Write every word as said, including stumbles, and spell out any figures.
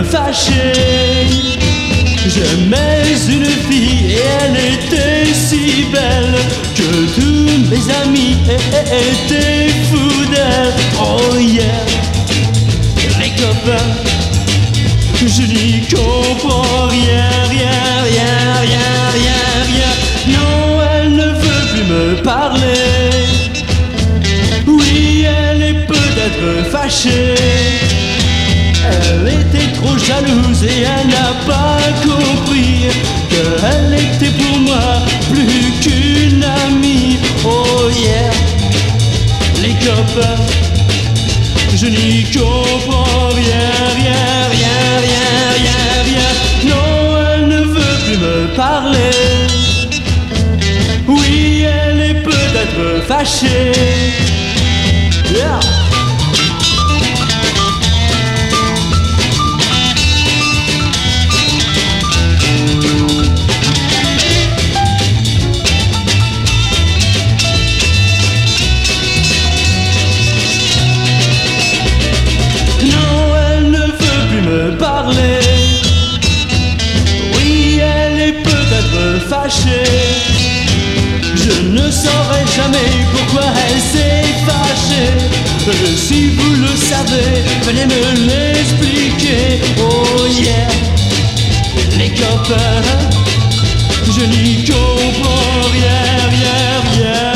me fâcher. J'aimais une fille et elle était si belle que tous mes amis étaient fous d'elle. Oh yeah, les copains, je n'y comprends rien, rien, rien, rien, rien, rien. Non, elle ne veut plus me parler. Oui, elle est peut-être fâchée. Elle était trop jalouse et elle n'a pas compris qu'elle était pour moi plus qu'une amie. Oh yeah, les copains, je n'y comprends rien, rien, rien, rien, rien, rien. Non, elle ne veut plus me parler. Oui, elle est peut-être fâchée. Yeah. Oui, elle est peut-être fâchée. Je ne saurais jamais pourquoi elle s'est fâchée. Si vous le savez, venez me l'expliquer. Oh yeah, les copains, je n'y comprends rien, rien, rien.